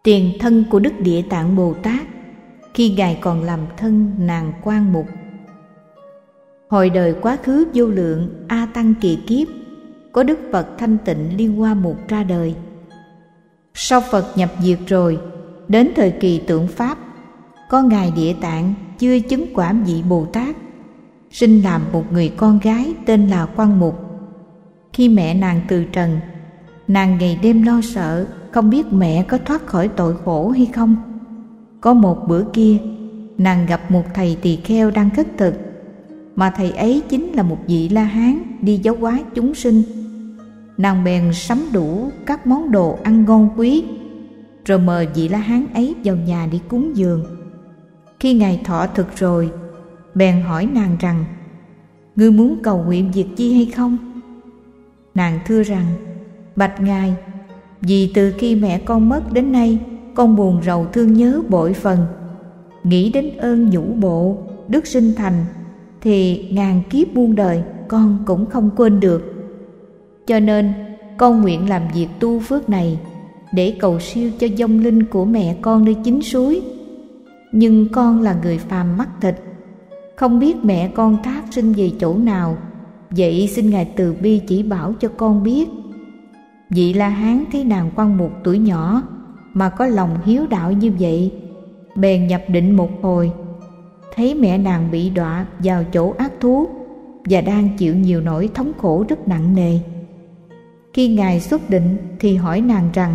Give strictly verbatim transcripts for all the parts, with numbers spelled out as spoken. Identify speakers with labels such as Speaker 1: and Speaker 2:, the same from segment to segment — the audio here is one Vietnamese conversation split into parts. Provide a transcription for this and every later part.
Speaker 1: Tiền thân của Đức Địa Tạng Bồ Tát khi Ngài còn làm thân nàng Quan Mục. Hồi đời quá khứ vô lượng A Tăng kỳ kiếp, có Đức Phật Thanh Tịnh Liên Hoa Mục ra đời. Sau Phật nhập diệt rồi, đến thời kỳ tượng Pháp, có Ngài Địa Tạng chưa chứng quả vị Bồ Tát, sinh làm một người con gái tên là Quan Mục. Khi mẹ nàng từ trần, nàng ngày đêm lo sợ, không biết mẹ có thoát khỏi tội khổ hay không. Có một bữa kia, nàng gặp một thầy tỳ kheo đang khất thực, mà thầy ấy chính là một vị La Hán đi giáo hóa chúng sinh. Nàng bèn sắm đủ các món đồ ăn ngon quý, rồi mời vị La Hán ấy vào nhà để cúng dường. Khi Ngài thọ thực rồi, bèn hỏi nàng rằng: "Ngươi muốn cầu nguyện việc chi hay không?" Nàng thưa rằng: "Bạch Ngài, vì từ khi mẹ con mất đến nay, con buồn rầu thương nhớ bội phần. Nghĩ đến ơn nhũ bộ, đức sinh thành, thì ngàn kiếp muôn đời con cũng không quên được. Cho nên con nguyện làm việc tu phước này để cầu siêu cho vong linh của mẹ con nơi chính suối. Nhưng con là người phàm mắt thịt, không biết mẹ con thác sinh về chỗ nào, vậy xin Ngài từ bi chỉ bảo cho con biết." Vị La Hán thấy nàng Quan Mục tuổi nhỏ mà có lòng hiếu đạo như vậy, bèn nhập định một hồi, thấy mẹ nàng bị đọa vào chỗ ác thú và đang chịu nhiều nỗi thống khổ rất nặng nề. Khi Ngài xuất định thì hỏi nàng rằng: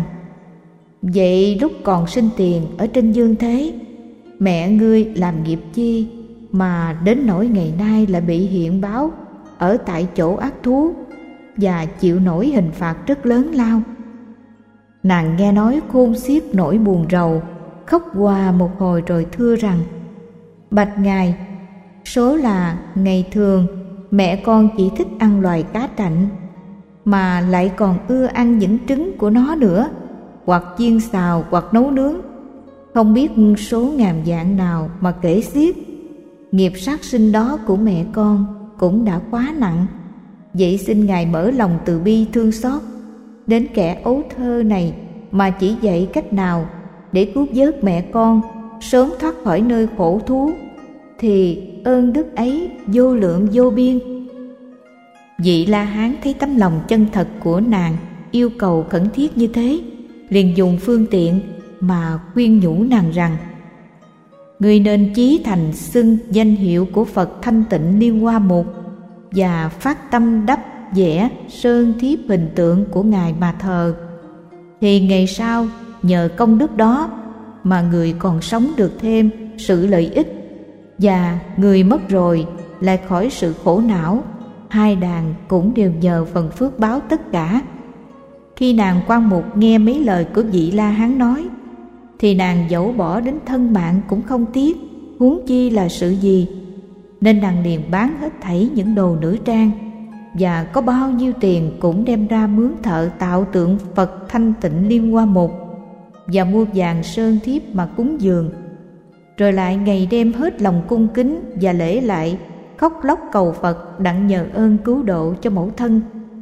Speaker 1: "Vậy lúc còn sinh tiền ở trên dương thế, mẹ ngươi làm nghiệp chi mà đến nỗi ngày nay lại bị hiện báo ở tại chỗ ác thú và chịu nổi hình phạt rất lớn lao?" Nàng nghe nói khôn xiết nỗi buồn rầu, khóc hòa một hồi rồi thưa rằng: "Bạch Ngài, số là ngày thường mẹ con chỉ thích ăn loài cá trạnh, mà lại còn ưa ăn những trứng của nó nữa, hoặc chiên xào hoặc nấu nướng. Không biết số ngàn dạng nào mà kể xiết. Nghiệp sát sinh đó của mẹ con cũng đã quá nặng. Vậy xin Ngài mở lòng từ bi thương xót đến kẻ ấu thơ này mà chỉ dạy cách nào để cứu vớt mẹ con sớm thoát khỏi nơi khổ thú, thì ơn đức ấy vô lượng vô biên." Vị La Hán thấy tấm lòng chân thật của nàng yêu cầu khẩn thiết như thế, liền dùng phương tiện mà khuyên nhủ nàng rằng: "Ngươi nên chí thành xưng danh hiệu của Phật Thanh Tịnh Liên Hoa Mục và phát tâm đắp vẽ sơn thiếp hình tượng của Ngài mà thờ, thì ngày sau nhờ công đức đó mà người còn sống được thêm sự lợi ích, và người mất rồi lại khỏi sự khổ não. Hai đàn cũng đều nhờ phần phước báo tất cả." Khi nàng Quan Mục nghe mấy lời của vị La Hán nói, thì nàng dẫu bỏ đến thân mạng cũng không tiếc, huống chi là sự gì. Nên nàng liền bán hết thảy những đồ nữ trang, và có bao nhiêu tiền cũng đem ra mướn thợ tạo tượng Phật Thanh Tịnh Liên Hoa Mục, và mua vàng sơn thiếp mà cúng dường. Rồi lại ngày đêm hết lòng cung kính và lễ lại, khóc lóc cầu Phật đặng nhờ ơn cứu độ cho mẫu thân.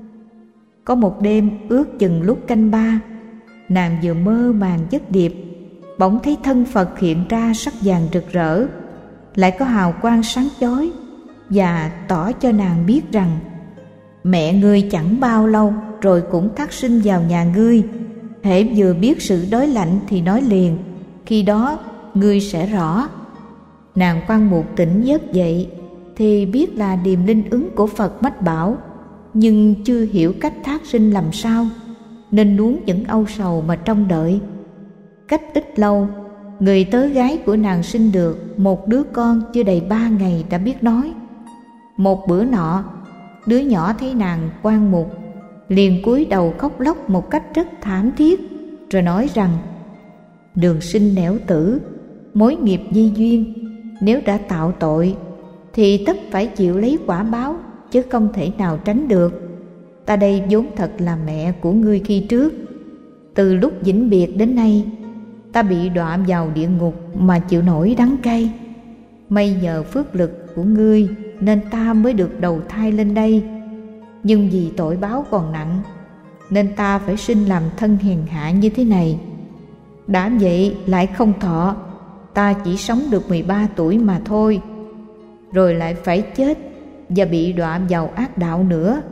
Speaker 1: Có một đêm ước chừng lúc canh ba, nàng vừa mơ màng giấc điệp, bỗng thấy thân Phật hiện ra sắc vàng rực rỡ, lại có hào quang sáng chói, và tỏ cho nàng biết rằng: "Mẹ ngươi chẳng bao lâu rồi cũng thác sinh vào nhà ngươi. Hễ vừa biết sự đói lạnh thì nói liền, khi đó ngươi sẽ rõ." Nàng Quan Mục tỉnh giấc dậy thì biết là điềm linh ứng của Phật mách bảo, nhưng chưa hiểu cách thác sinh làm sao, nên nuốt những âu sầu mà trông đợi. Cách ít lâu, người tớ gái của nàng sinh được một đứa con chưa đầy ba ngày đã biết nói. Một bữa nọ, đứa nhỏ thấy nàng Quan Mục liền cúi đầu khóc lóc một cách rất thảm thiết, rồi nói rằng: "Đường sinh nẻo tử, mối nghiệp di duyên, nếu đã tạo tội thì tất phải chịu lấy quả báo, chứ không thể nào tránh được. Ta đây vốn thật là mẹ của ngươi khi trước. Từ lúc vĩnh biệt đến nay, ta bị đọa vào địa ngục mà chịu nổi đắng cay. May nhờ phước lực của ngươi nên ta mới được đầu thai lên đây. Nhưng vì tội báo còn nặng, nên ta phải sinh làm thân hèn hạ như thế này. Đã vậy lại không thọ, ta chỉ sống được mười ba tuổi mà thôi, rồi lại phải chết và bị đọa vào ác đạo nữa.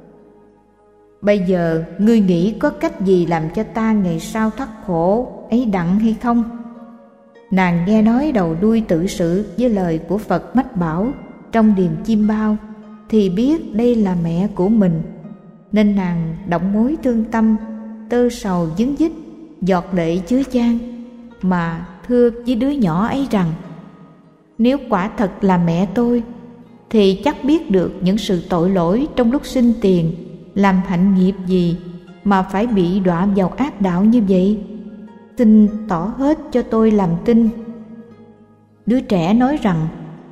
Speaker 1: Bây giờ ngươi nghĩ có cách gì làm cho ta ngày sau thoát khổ ấy đặng hay không? Nàng nghe nói đầu đuôi tự sự với lời của Phật mách bảo trong điềm chim bao, thì biết đây là mẹ của mình, nên nàng động mối thương tâm, tơ sầu dứng dích, giọt lệ chứa chan, mà thưa với đứa nhỏ ấy rằng: nếu quả thật là mẹ tôi, thì chắc biết được những sự tội lỗi trong lúc sinh tiền, làm hạnh nghiệp gì mà phải bị đọa vào ác đạo như vậy. Xin tỏ hết cho tôi làm tin. Đứa trẻ nói rằng: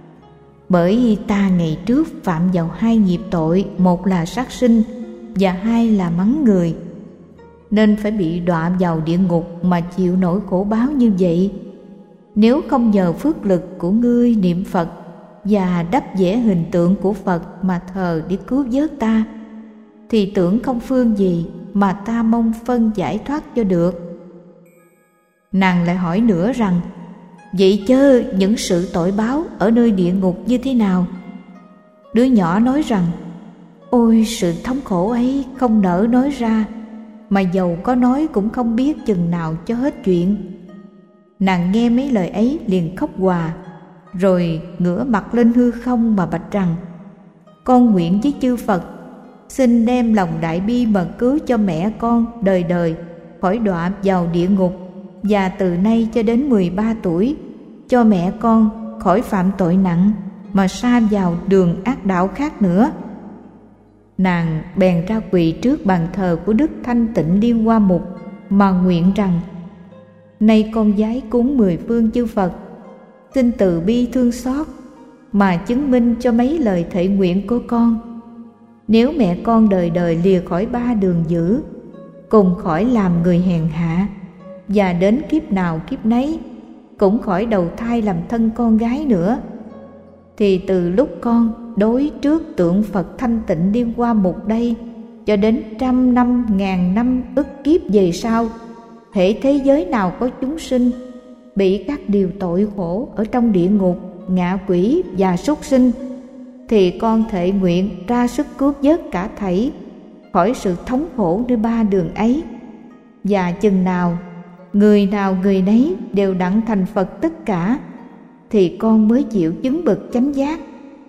Speaker 1: bởi ta ngày trước phạm vào hai nghiệp tội, một là sát sinh và hai là mắng người, nên phải bị đọa vào địa ngục mà chịu nỗi khổ báo như vậy. Nếu không nhờ phước lực của ngươi niệm Phật và đắp vẽ hình tượng của Phật mà thờ để cứu vớt ta, thì tưởng không phương gì mà ta mong phân giải thoát cho được. Nàng lại hỏi nữa rằng: vậy chớ những sự tội báo ở nơi địa ngục như thế nào? Đứa nhỏ nói rằng: ôi, sự thống khổ ấy không nỡ nói ra, mà dầu có nói cũng không biết chừng nào cho hết chuyện. Nàng nghe mấy lời ấy liền khóc òa, rồi ngửa mặt lên hư không mà bạch rằng: con nguyện với chư Phật, xin đem lòng đại bi mà cứu cho mẹ con đời đời khỏi đọa vào địa ngục, và từ nay cho đến mười ba tuổi cho mẹ con khỏi phạm tội nặng mà sa vào đường ác đạo khác nữa. Nàng bèn ra quỳ trước bàn thờ của Đức Thanh Tịnh Liên Hoa Mục mà nguyện rằng: nay con vái cúng mười phương chư Phật, xin từ bi thương xót mà chứng minh cho mấy lời thệ nguyện của con. Nếu mẹ con đời đời lìa khỏi ba đường dữ, cùng khỏi làm người hèn hạ, và đến kiếp nào kiếp nấy cũng khỏi đầu thai làm thân con gái nữa, thì từ lúc con đối trước tượng Phật Thanh Tịnh Liên Hoa Mục đây cho đến trăm năm ngàn năm ức kiếp về sau, hễ thế giới nào có chúng sinh bị các điều tội khổ ở trong địa ngục, ngạ quỷ và súc sinh, thì con thệ nguyện ra sức cứu vớt cả thảy khỏi sự thống khổ nơi ba đường ấy. Và chừng nào người nào người nấy đều đặng thành Phật tất cả, thì con mới chịu chứng bậc chánh giác.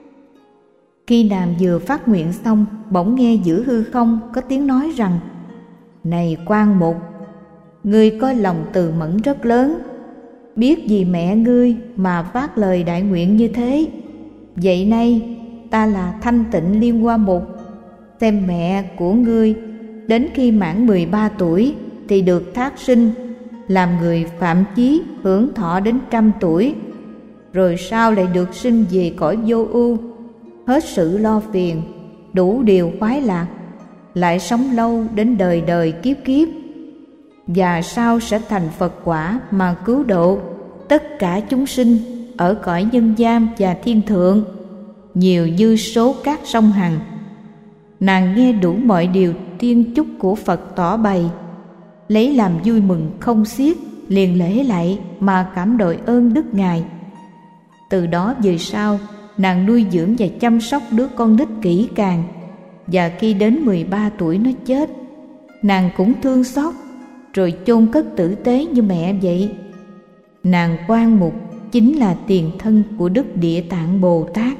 Speaker 1: Khi nàng vừa phát nguyện xong, bỗng nghe giữa hư không có tiếng nói rằng: này Quan Mục, ngươi có lòng từ mẫn rất lớn, biết vì mẹ ngươi mà phát lời đại nguyện như thế. Vậy nay ta là Thanh Tịnh Liên Hoa Mục, xem mẹ của ngươi đến khi mãn mười ba tuổi thì được thác sinh, làm người phạm chí hưởng thọ đến trăm tuổi, rồi sau lại được sinh về cõi vô ưu, hết sự lo phiền, đủ điều khoái lạc, lại sống lâu đến đời đời kiếp kiếp, và sau sẽ thành Phật quả mà cứu độ tất cả chúng sinh ở cõi nhân gian và thiên thượng, nhiều như số cát sông Hằng. Nàng nghe đủ mọi điều tiên chúc của Phật tỏ bày, lấy làm vui mừng không xiết, liền lễ lạy mà cảm đội ơn đức Ngài. Từ đó về sau, nàng nuôi dưỡng và chăm sóc đứa con nít kỹ càng, và khi đến mười ba tuổi nó chết, nàng cũng thương xót rồi chôn cất tử tế như mẹ vậy. Nàng Quan Mục chính là tiền thân của Đức Địa Tạng Bồ Tát.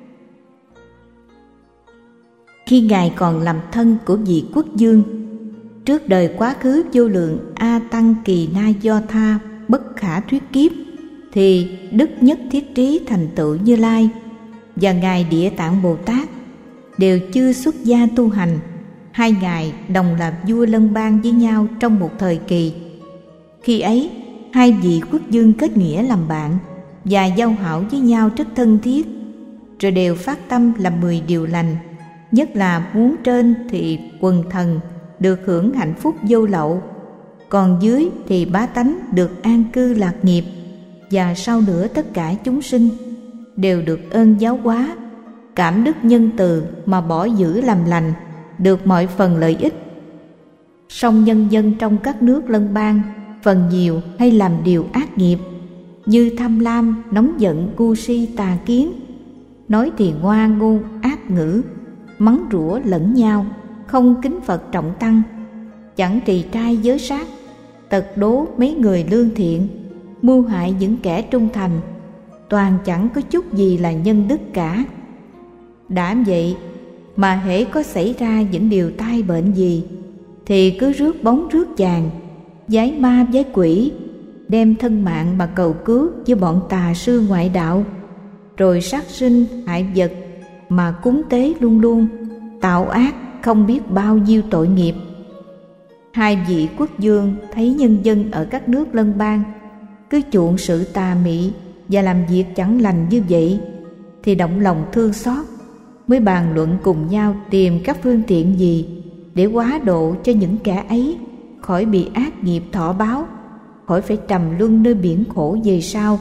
Speaker 1: Khi Ngài còn làm thân của vị quốc vương, trước đời quá khứ vô lượng A Tăng Kỳ Na Do Tha bất khả thuyết kiếp, thì Đức Nhất Thiết Trí thành tựu Như Lai và Ngài Địa Tạng Bồ Tát đều chưa xuất gia tu hành. Hai ngài đồng làm vua lân bang với nhau trong một thời kỳ. Khi ấy, hai vị quốc vương kết nghĩa làm bạn và giao hảo với nhau rất thân thiết, rồi đều phát tâm làm mười điều lành, nhất là muốn trên thì quần thần được hưởng hạnh phúc vô lậu, còn dưới thì bá tánh được an cư lạc nghiệp, và sau nữa tất cả chúng sinh đều được ơn giáo hóa, cảm đức nhân từ mà bỏ giữ làm lành, được mọi phần lợi ích. Song nhân dân trong các nước lân bang phần nhiều hay làm điều ác nghiệp, như tham lam, nóng giận, ngu si, tà kiến, nói thì ngoa ngôn ác ngữ, mắng rủa lẫn nhau, không kính Phật trọng tăng, chẳng trì trai giới sát, tật đố mấy người lương thiện, mưu hại những kẻ trung thành, toàn chẳng có chút gì là nhân đức cả. Đã vậy mà hễ có xảy ra những điều tai bệnh gì thì cứ rước bóng rước chàng, giái ma giái quỷ, đem thân mạng mà cầu cứu với bọn tà sư ngoại đạo, rồi sát sinh hại vật mà cúng tế luôn luôn, tạo ác không biết bao nhiêu tội nghiệp. Hai vị quốc vương thấy nhân dân ở các nước lân bang cứ chuộng sự tà mị và làm việc chẳng lành như vậy, thì động lòng thương xót, mới bàn luận cùng nhau tìm các phương tiện gì để hóa độ cho những kẻ ấy khỏi bị ác nghiệp thọ báo, khỏi phải trầm luân nơi biển khổ về sau.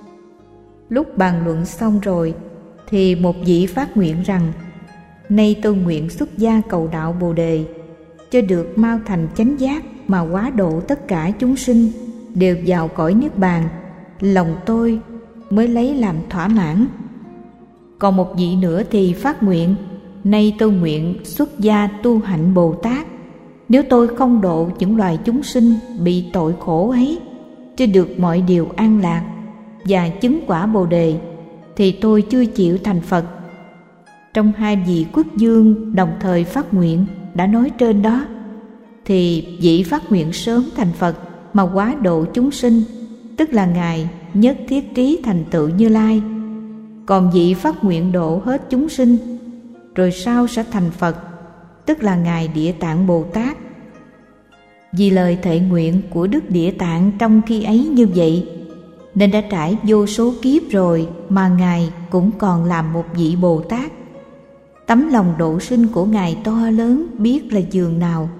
Speaker 1: Lúc bàn luận xong rồi thì một vị phát nguyện rằng: nay tôi nguyện xuất gia cầu đạo Bồ Đề, cho được mau thành chánh giác mà hóa độ tất cả chúng sinh đều vào cõi niết bàn, lòng tôi mới lấy làm thỏa mãn. Còn một vị nữa thì phát nguyện: nay tôi nguyện xuất gia tu hạnh Bồ Tát, nếu tôi không độ những loài chúng sinh bị tội khổ ấy cho được mọi điều an lạc và chứng quả Bồ Đề, thì tôi chưa chịu thành Phật. Trong hai vị quốc vương đồng thời phát nguyện đã nói trên đó, thì vị phát nguyện sớm thành Phật mà hóa độ chúng sinh, tức là Ngài Nhất Thiết Trí thành tựu Như Lai. Còn vị phát nguyện độ hết chúng sinh rồi sau sẽ thành Phật, tức là Ngài Địa Tạng Bồ Tát. Vì lời thệ nguyện của Đức Địa Tạng trong khi ấy như vậy, nên đã trải vô số kiếp rồi mà Ngài cũng còn làm một vị Bồ Tát. Tấm lòng độ sinh của Ngài to lớn biết là dường nào.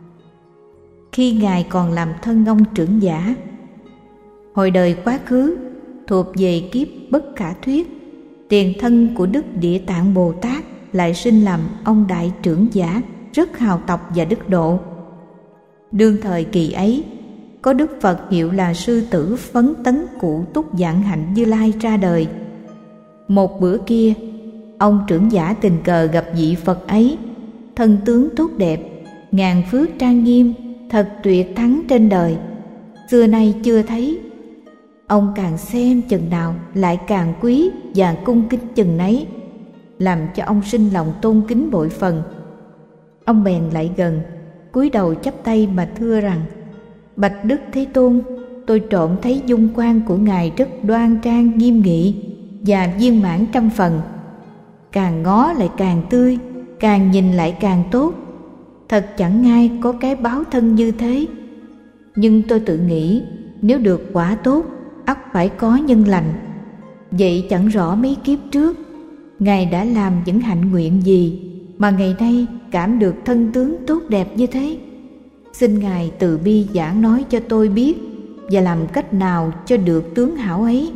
Speaker 1: Khi Ngài còn làm thân ông trưởng giả, hồi đời quá khứ thuộc về kiếp bất khả thuyết, tiền thân của Đức Địa Tạng Bồ Tát lại sinh làm ông đại trưởng giả rất hào tộc và đức độ. Đương thời kỳ ấy, có Đức Phật hiệu là Sư Tử Phấn Tấn Cụ Túc Vạn Hạnh Như Lai ra đời. Một bữa kia, ông trưởng giả tình cờ gặp vị Phật ấy, thân tướng tốt đẹp, ngàn phước trang nghiêm, thật tuyệt thắng trên đời, xưa nay chưa thấy. Ông càng xem chừng nào lại càng quý và cung kính chừng nấy, làm cho ông sinh lòng tôn kính bội phần. Ông bèn lại gần, cúi đầu chắp tay mà thưa rằng: bạch Đức Thế Tôn, tôi trộm thấy dung quan của Ngài rất đoan trang nghiêm nghị và viên mãn trăm phần, càng ngó lại càng tươi, càng nhìn lại càng tốt, thật chẳng ai có cái báo thân như thế. Nhưng tôi tự nghĩ nếu được quả tốt ắt phải có nhân lành. Vậy chẳng rõ mấy kiếp trước Ngài đã làm những hạnh nguyện gì mà ngày nay cảm được thân tướng tốt đẹp như thế. Xin Ngài từ bi giảng nói cho tôi biết và làm cách nào cho được tướng hảo ấy.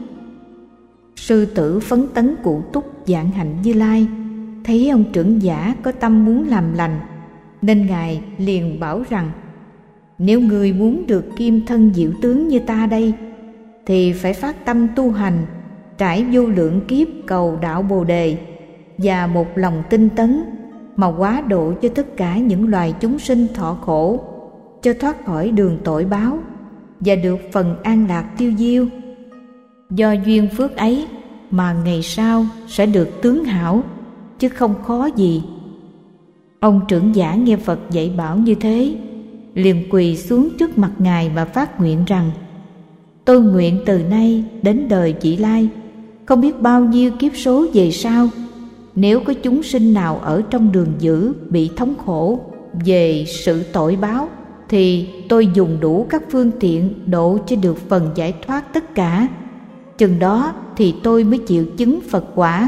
Speaker 1: Sư Tử Phấn Tấn Cụ Túc Vạn Hạnh Như Lai thấy ông trưởng giả có tâm muốn làm lành, nên Ngài liền bảo rằng: nếu ngươi muốn được kim thân diệu tướng như ta đây, thì phải phát tâm tu hành, trải vô lượng kiếp cầu đạo Bồ Đề, và một lòng tinh tấn mà hóa độ cho tất cả những loài chúng sinh thọ khổ, cho thoát khỏi đường tội báo và được phần an lạc tiêu diêu. Do duyên phước ấy mà ngày sau sẽ được tướng hảo, chứ không khó gì. Ông trưởng giả nghe Phật dạy bảo như thế, liền quỳ xuống trước mặt Ngài mà phát nguyện rằng: tôi nguyện từ nay đến đời vị lai, không biết bao nhiêu kiếp số về sau, nếu có chúng sinh nào ở trong đường dữ bị thống khổ về sự tội báo, thì tôi dùng đủ các phương tiện độ cho được phần giải thoát tất cả. Chừng đó thì tôi mới chịu chứng Phật quả.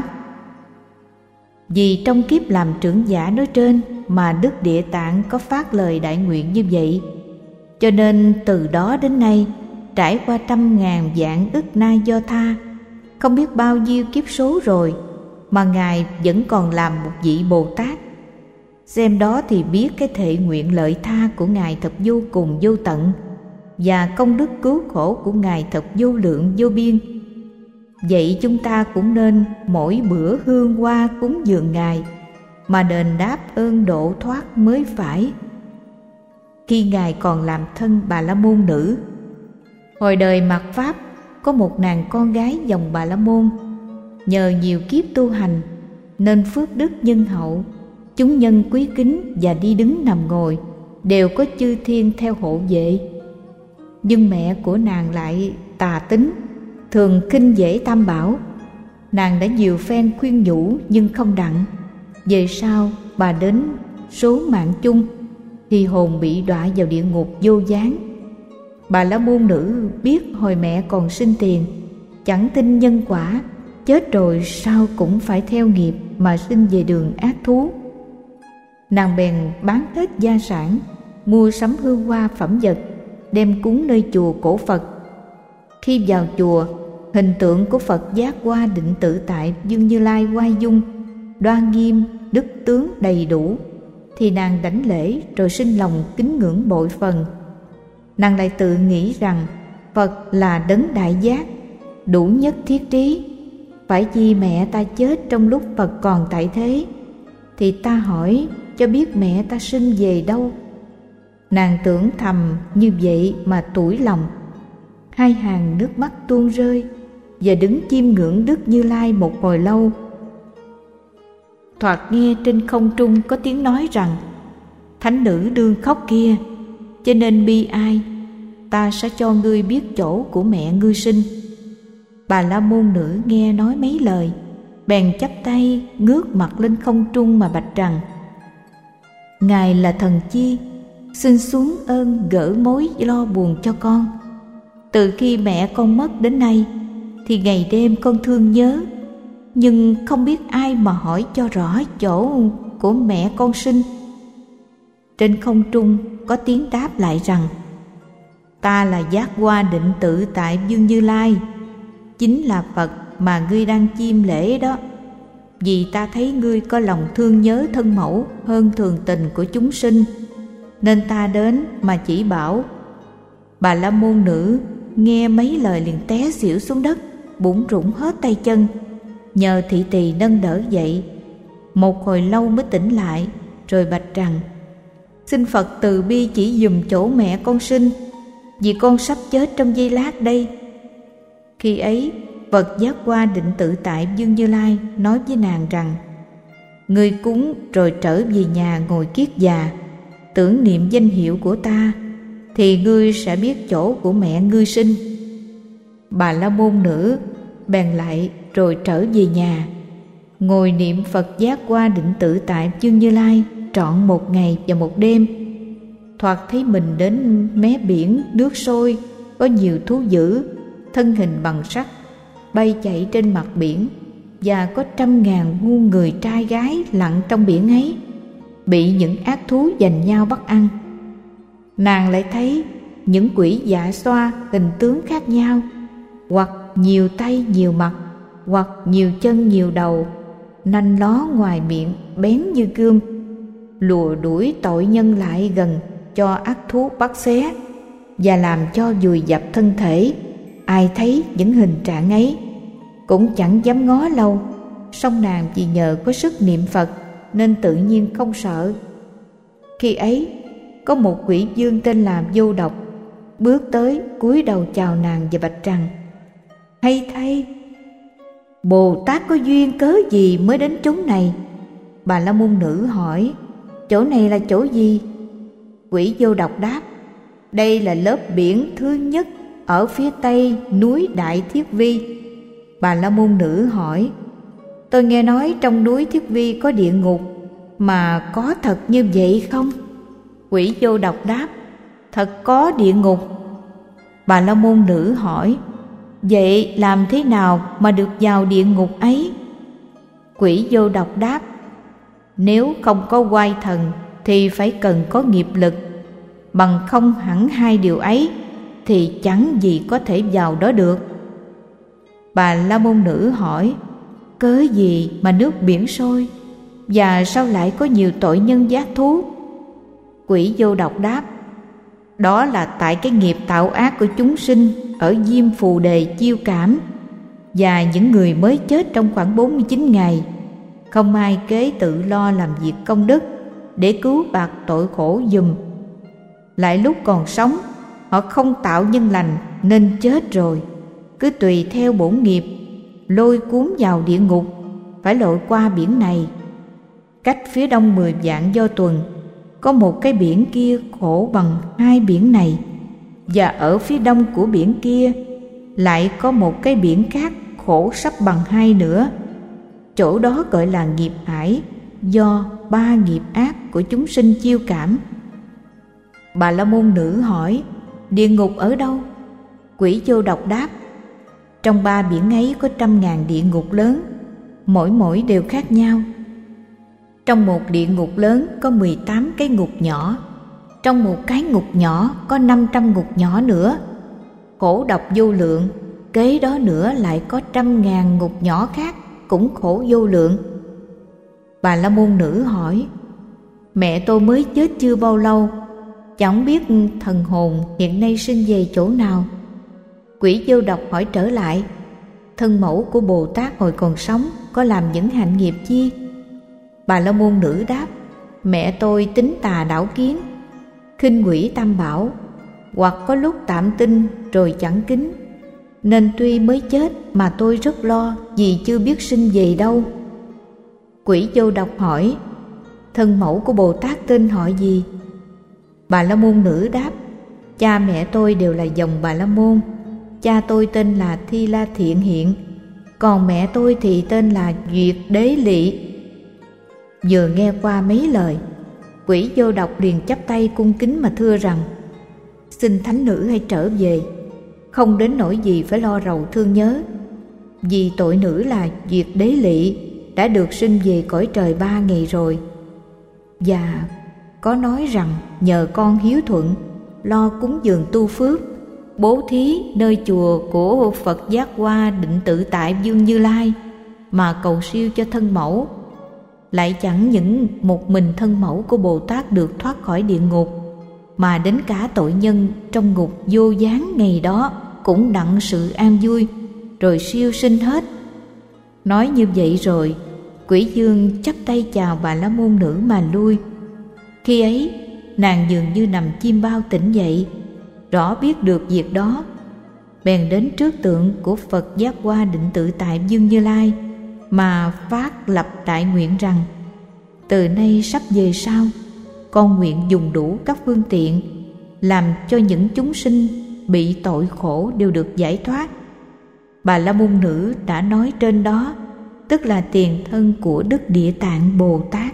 Speaker 1: Vì trong kiếp làm trưởng giả nói trên mà Đức Địa Tạng có phát lời đại nguyện như vậy, cho nên từ đó đến nay trải qua trăm ngàn vạn ức na do tha, không biết bao nhiêu kiếp số rồi mà Ngài vẫn còn làm một vị Bồ Tát. Xem đó thì biết cái thệ nguyện lợi tha của Ngài thật vô cùng vô tận. và công đức cứu khổ của Ngài thật vô lượng vô biên. Vậy chúng ta cũng nên mỗi bữa hương hoa cúng dường Ngài mà đền đáp ơn độ thoát mới phải. Khi Ngài còn làm thân Bà La Môn nữ, hồi đời mạt Pháp có một nàng con gái dòng Bà La Môn, nhờ nhiều kiếp tu hành nên phước đức nhân hậu, chúng nhân quý kính và đi đứng nằm ngồi đều có chư thiên theo hộ vệ. Nhưng mẹ của nàng lại tà tính, thường khinh dễ tam bảo. Nàng đã nhiều phen khuyên nhủ nhưng không đặng. Về sau bà đến số mạng chung thì hồn bị đọa vào địa ngục vô gián. Bà La Môn nữ biết hồi mẹ còn sinh tiền, chẳng tin nhân quả, chết rồi sao cũng phải theo nghiệp mà sinh về đường ác thú. Nàng bèn bán hết gia sản, mua sắm hương hoa phẩm vật, đem cúng nơi chùa cổ Phật. Khi vào chùa, hình tượng của Phật Giác Hoa Định Tự Tại Dương Như Lai oai dung, đoan nghiêm, đức tướng đầy đủ, thì nàng đảnh lễ rồi sinh lòng kính ngưỡng bội phần. Nàng lại tự nghĩ rằng Phật là đấng đại giác, đủ nhất thiết trí. Phải chi mẹ ta chết trong lúc Phật còn tại thế, thì ta hỏi cho biết mẹ ta sinh về đâu. Nàng tưởng thầm như vậy mà tủi lòng, hai hàng nước mắt tuôn rơi và đứng chiêm ngưỡng Đức Như Lai một hồi lâu. Thoạt nghe trên không trung có tiếng nói rằng: Thánh nữ đương khóc kia, cho nên bi ai, ta sẽ cho ngươi biết chỗ của mẹ ngươi sinh. Bà La Môn nữ nghe nói mấy lời, bèn chắp tay ngước mặt lên không trung mà bạch rằng: Ngài là thần chi, xin xuống ơn gỡ mối lo buồn cho con. Từ khi mẹ con mất đến nay thì ngày đêm con thương nhớ, nhưng không biết ai mà hỏi cho rõ chỗ của mẹ con sinh. Trên không trung có tiếng đáp lại rằng: Ta là Giác Hoa Định Tự Tại Dương Như Lai, chính là Phật mà ngươi đang chiêm lễ đó. Vì ta thấy ngươi có lòng thương nhớ thân mẫu hơn thường tình của chúng sinh, nên ta đến mà chỉ bảo. Bà La Môn nữ nghe mấy lời liền té xỉu xuống đất, bủn rủn hết tay chân, nhờ thị tỳ nâng đỡ dậy. Một hồi lâu mới tỉnh lại, rồi bạch rằng: Xin Phật từ bi chỉ dùm chỗ mẹ con sinh, vì con sắp chết trong giây lát đây. Khi ấy Phật Giác Hoa Định Tự Tại Dương Như Lai nói với nàng rằng: Ngươi cúng rồi trở về nhà ngồi kiết già, tưởng niệm danh hiệu của ta, thì ngươi sẽ biết chỗ của mẹ ngươi sinh. Bà La Môn nữ bèn lại rồi trở về nhà, ngồi niệm Phật Giác Hoa Định Tự Tại Dương Như Lai trọn một ngày và một đêm. Thoạt thấy mình đến mé biển nước sôi, có nhiều thú dữ, thân hình bằng sắt, bay chạy trên mặt biển, và có trăm ngàn muôn người trai gái lặn trong biển ấy, bị những ác thú giành nhau bắt ăn. Nàng lại thấy những quỷ dạ xoa hình tướng khác nhau, hoặc nhiều tay nhiều mặt, hoặc nhiều chân nhiều đầu, nanh ló ngoài miệng bén như gươm, lùa đuổi tội nhân lại gần cho ác thú bắt xé, và làm cho vùi dập thân thể. Ai thấy những hình trạng ấy cũng chẳng dám ngó lâu, song nàng vì nhờ có sức niệm Phật nên tự nhiên không sợ. Khi ấy có một quỷ vương tên là Vô Độc bước tới cúi đầu chào nàng và bạch rằng: Hay thay, Bồ Tát có duyên cớ gì mới đến chốn này? Bà La Môn nữ hỏi: Chỗ này là chỗ gì? Quỷ Vô Độc đáp: Đây là lớp biển thứ nhất ở phía tây núi Đại Thiết Vi. Bà La Môn nữ hỏi: Tôi nghe nói trong núi Thiết Vi có địa ngục, mà có thật như vậy không? Quỷ Vô Độc đáp: Thật có địa ngục. Bà La Môn nữ hỏi: Vậy làm thế nào mà được vào địa ngục ấy? Quỷ Vô Độc đáp: Nếu không có oai thần thì phải cần có nghiệp lực, bằng không hẳn hai điều ấy thì chẳng gì có thể vào đó được. Bà La Môn nữ hỏi: Cớ gì mà nước biển sôi, và sao lại có nhiều tội nhân giác thú? Quỷ Vô Độc đáp: Đó là tại cái nghiệp tạo ác của chúng sinh ở Diêm Phù Đề chiêu cảm, và những người mới chết trong khoảng bốn mươi chín ngày không ai kế tự lo làm việc công đức để cứu bạc tội khổ giùm. Lại lúc còn sống họ không tạo nhân lành nên chết rồi, cứ tùy theo bổn nghiệp lôi cuốn vào địa ngục, phải lội qua biển này. Cách phía đông mười vạn do tuần có một cái biển kia khổ bằng hai biển này, và ở phía đông của biển kia lại có một cái biển khác khổ sắp bằng hai nữa. Chỗ đó gọi là nghiệp hải, do ba nghiệp ác của chúng sinh chiêu cảm. Bà La Môn Nữ hỏi: địa ngục ở đâu? Quỷ Vô Độc đáp: trong ba biển ấy có trăm ngàn địa ngục lớn, mỗi mỗi đều khác nhau. Trong một địa ngục lớn có mười tám cái ngục nhỏ, trong một cái ngục nhỏ có năm trăm ngục nhỏ nữa. Khổ độc vô lượng, kế đó nữa lại có trăm ngàn ngục nhỏ khác cũng khổ vô lượng. Bà La Môn Nữ hỏi: mẹ tôi mới chết chưa bao lâu, chẳng biết thần hồn hiện nay sinh về chỗ nào? Quỷ Vô Độc hỏi trở lại: thân mẫu của Bồ Tát hồi còn sống có làm những hạnh nghiệp chi? Bà La Môn Nữ đáp: mẹ tôi tín tà đảo kiến, khinh quỷ tam bảo, hoặc có lúc tạm tin rồi chẳng kính, nên tuy mới chết mà tôi rất lo vì chưa biết sinh về đâu. Quỷ Vô Độc hỏi: thân mẫu của Bồ Tát tên họ gì? Bà La Môn Nữ đáp: cha mẹ tôi đều là dòng Bà La Môn. Cha tôi tên là Thi La Thiện Hiện, còn mẹ tôi thì tên là Duyệt Đế Lị. Vừa nghe qua mấy lời, Quỷ Vô Độc liền chắp tay cung kính mà thưa rằng: xin thánh nữ hãy trở về, không đến nỗi gì phải lo rầu thương nhớ, vì tội nữ là Duyệt Đế Lị đã được sinh về cõi trời ba ngày rồi, và có nói rằng nhờ con hiếu thuận lo cúng dường tu phước, bố thí nơi chùa của Phật Giác Hoa Định Tự Tại Dương Như Lai mà cầu siêu cho thân mẫu. Lại chẳng những một mình thân mẫu của Bồ Tát được thoát khỏi địa ngục, mà đến cả tội nhân trong ngục vô gián ngày đó cũng đặng sự an vui, rồi siêu sinh hết. Nói như vậy rồi, Quỷ Dương chắp tay chào Bà La Môn Nữ mà lui. Khi ấy nàng dường như nằm chim bao tỉnh dậy, rõ biết được việc đó, bèn đến trước tượng của Phật Giác Hoa Định Tự Tại Dương Như Lai mà phát lập đại nguyện rằng: từ nay sắp về sau, con nguyện dùng đủ các phương tiện làm cho những chúng sinh bị tội khổ đều được giải thoát. Bà La Môn Nữ đã nói trên đó tức là tiền thân của Đức Địa Tạng Bồ Tát.